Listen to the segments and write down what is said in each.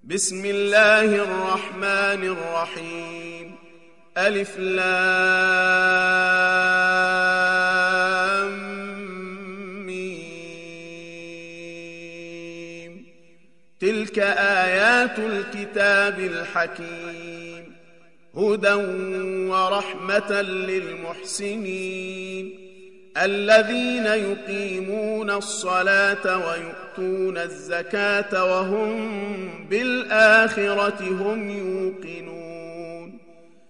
بسم الله الرحمن الرحيم ألف لام ميم تلك آيات الكتاب الحكيم هدى ورحمة للمحسنين الذين يقيمون الصلاة ويؤتون الزكاة وهم بالآخرة هم يوقنون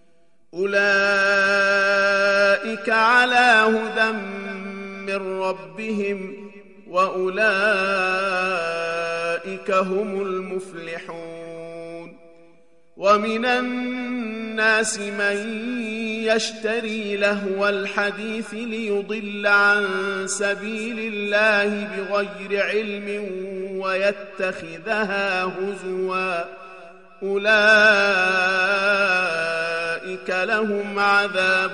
أولئك على هدى من ربهم وأولئك هم المفلحون ومن الناس من يشتري لهو الحديث ليضل عن سبيل الله بغير علم ويتخذها هزوا أولئك لهم عذاب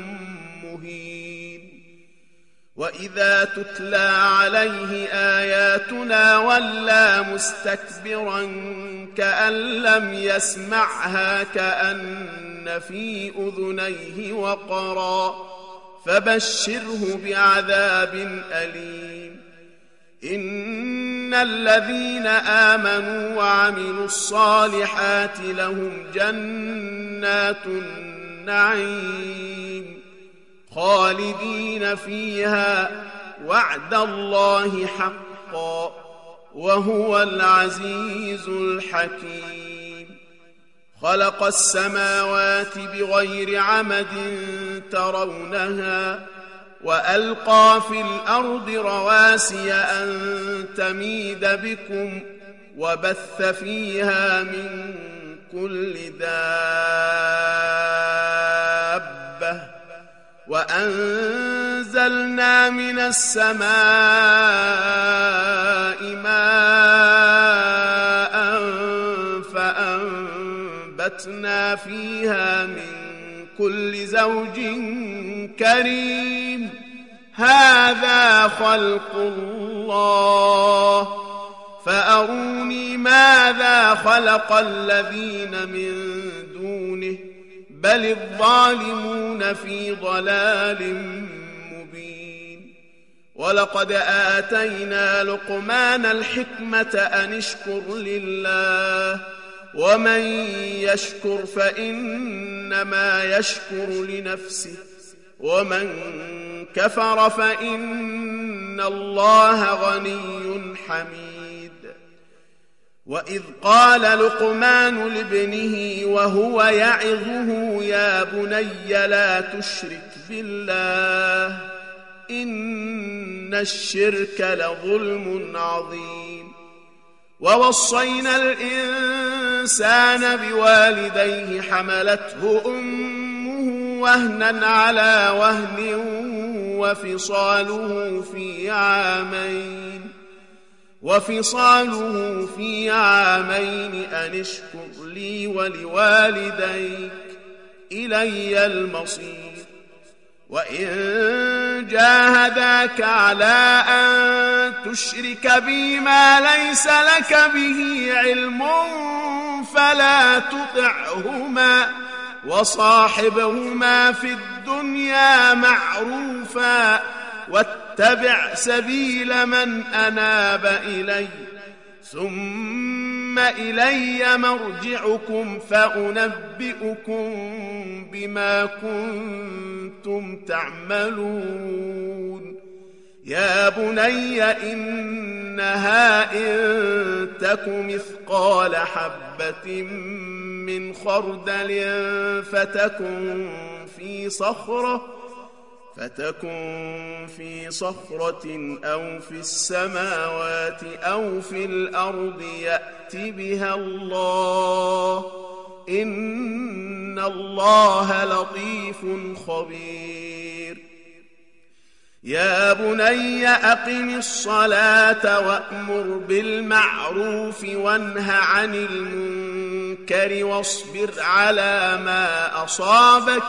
مهين وإذا تتلى عليه آياتنا ولى مستكبرا كأن لم يسمعها كأن في أذنيه وقرا فبشره بعذاب أليم إن الذين آمنوا وعملوا الصالحات لهم جنات النعيم خالدين فيها وعد الله حقا وهو العزيز الحكيم خلق السماوات بغير عمد ترونها وألقى في الأرض رواسي أن تميد بكم وبث فيها من كل دابة وأنزلنا من السماء ماء فأنبتنا فيها من كل زوج كريم هذا خلق الله فأروني ماذا خلق الذين من دونه بل الظالمون في ضلال مبين ولقد آتينا لقمان الحكمة أن اشكر لله ومن يشكر فإنما يشكر لنفسه ومن كفر فإن الله غني حميد وإذ قال لقمان لابنه وهو يعظه يا بني لا تشرك بالله إن الشرك لظلم عظيم ووصينا الإنسان بوالديه حملته أمه وهنا على وهن وفصاله في عامين أن اشكر لي ولوالديك إلي المصير وإن جاهداك على أن تشرك بي ما ليس لك به علم فلا تطعهما وصاحبهما في الدنيا معروفا واتبع سبيل من أناب إلي ثم إلي مرجعكم فأنبئكم بما كنتم تعملون يا بني إنها إن تك مثقال حبة من خردل فتكن في صخرة أو في السماوات أو في الأرض يأت بها الله إن الله لطيف خبير يا بني أقم الصلاة وأمر بالمعروف وانه عن المنكر واصبر على ما أصابك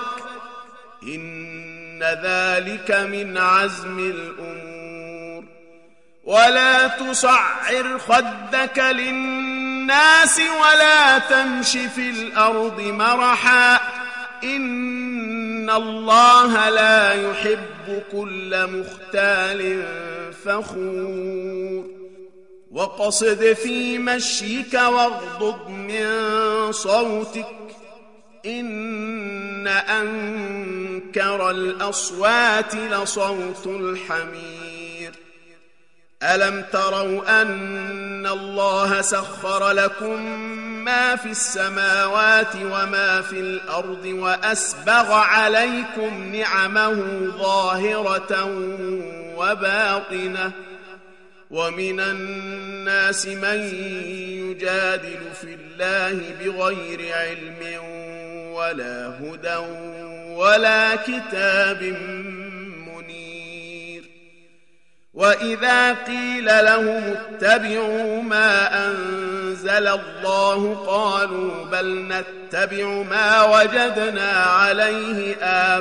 إن ذلك من عزم الأمور ولا تصعر خدك للناس الناس ولا تمش في الأرض مرحا إن الله لا يحب كل مختال فخور وقصد في مشيك واغضض من صوتك إن أنكر الأصوات لصوت الحمير ألم تروا أن الله سخر لكم ما في السماوات وما في الأرض وأسبغ عليكم نعمه ظاهرة وباطنة ومن الناس من يجادل في الله بغير علم ولا هدى ولا كتاب منير وإذا قيل لهم اتبعوا ما أنزل الله قالوا بل نتبع ما وجدنا عليه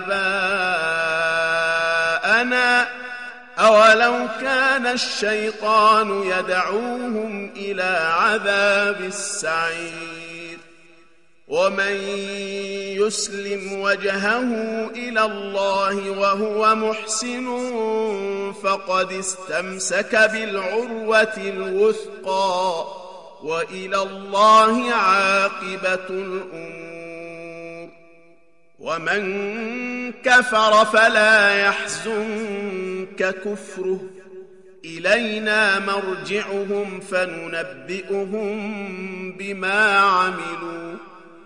آباءنا أولو كان الشيطان يدعوهم إلى عذاب السعير ومن يسلم وجهه إلى الله وهو محسن فقد استمسك بالعروة الوثقى وإلى الله عاقبة الأمور ومن كفر فلا يحزنك كفره إلينا مرجعهم فننبئهم بما عملوا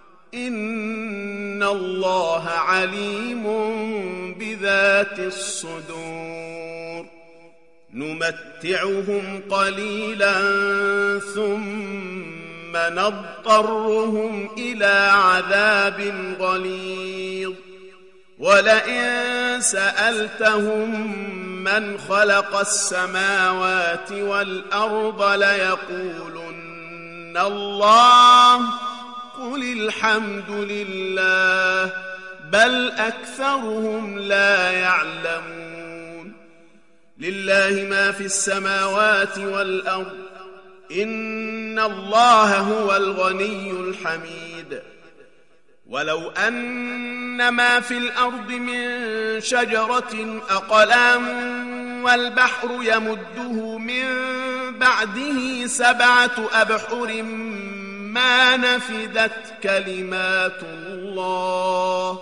إن الله عليم بذات الصدور نمتعهم قليلا ثم نضطرهم إلى عذاب غليظ ولئن سألتهم من خلق السماوات والأرض ليقولن الله قل الحمد لله بل أكثرهم لا يعلمون لله ما في السماوات والأرض إن الله هو الغني الحميد ولو أن ما في الأرض من شجرة أقلام والبحر يمده من بعده 7 أبحر ما نفدت كلمات الله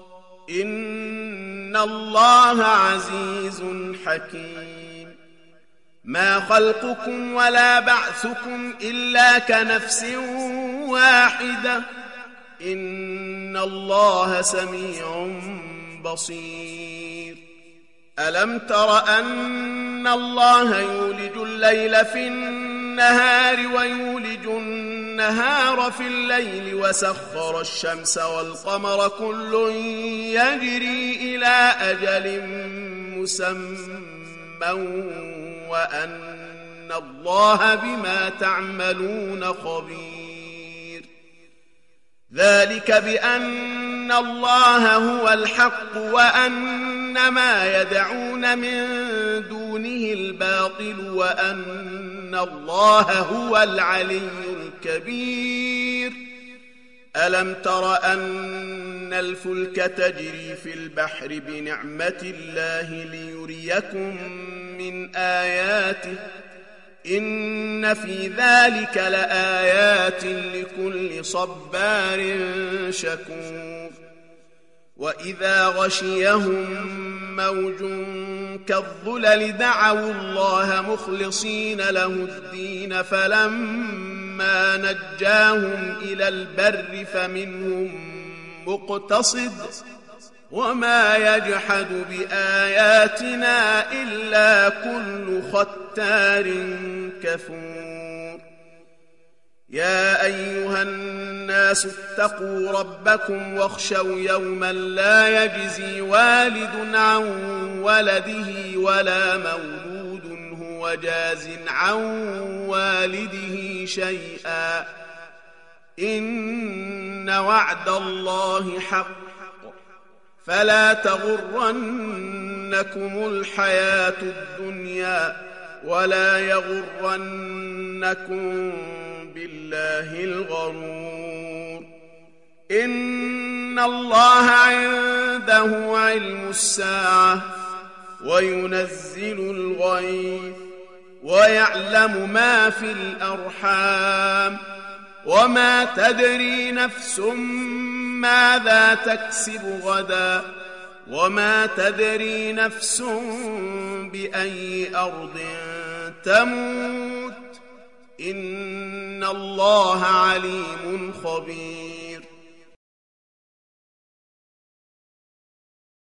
إن الله عزيز حكيم ما خلقكم ولا بعثكم إلا كنفس واحدة إن الله سميع بصير ألم تر أن الله يولج الليل في النهار ويولج النهار في الليل وسخر الشمس والقمر كل يجري إلى أجل مسمى وأن الله بما تعملون خبير ذلك بأن الله هو الحق وأن ما يدعون من دونه الباطل وأن الله هو العلي الكبير ألم تر أن الفلك تجري في البحر بنعمة الله ليريكم من آياته إن في ذلك لآيات لكل صبار شكور وإذا غشيهم موج كالظلل دعوا الله مخلصين له الدين فلما نجاهم إلى البر فمنهم مقتصد وما يجحد بآياتنا إلا كل ختار كفور يا أيها الناس اتقوا ربكم واخشوا يوما لا يجزي والد عن ولده ولا مولود هو جاز عن والده شيئا إن وعد الله حق فلا تغرنكم الحياة الدنيا ولا يغرنكم بالله الغرور إن الله عنده علم الساعة وينزل الغيث ويعلم ما في الأرحام وما تدري نفس ماذا تكسب غدا وما تدري نفس بأي أرض تموت إن الله عليم خبير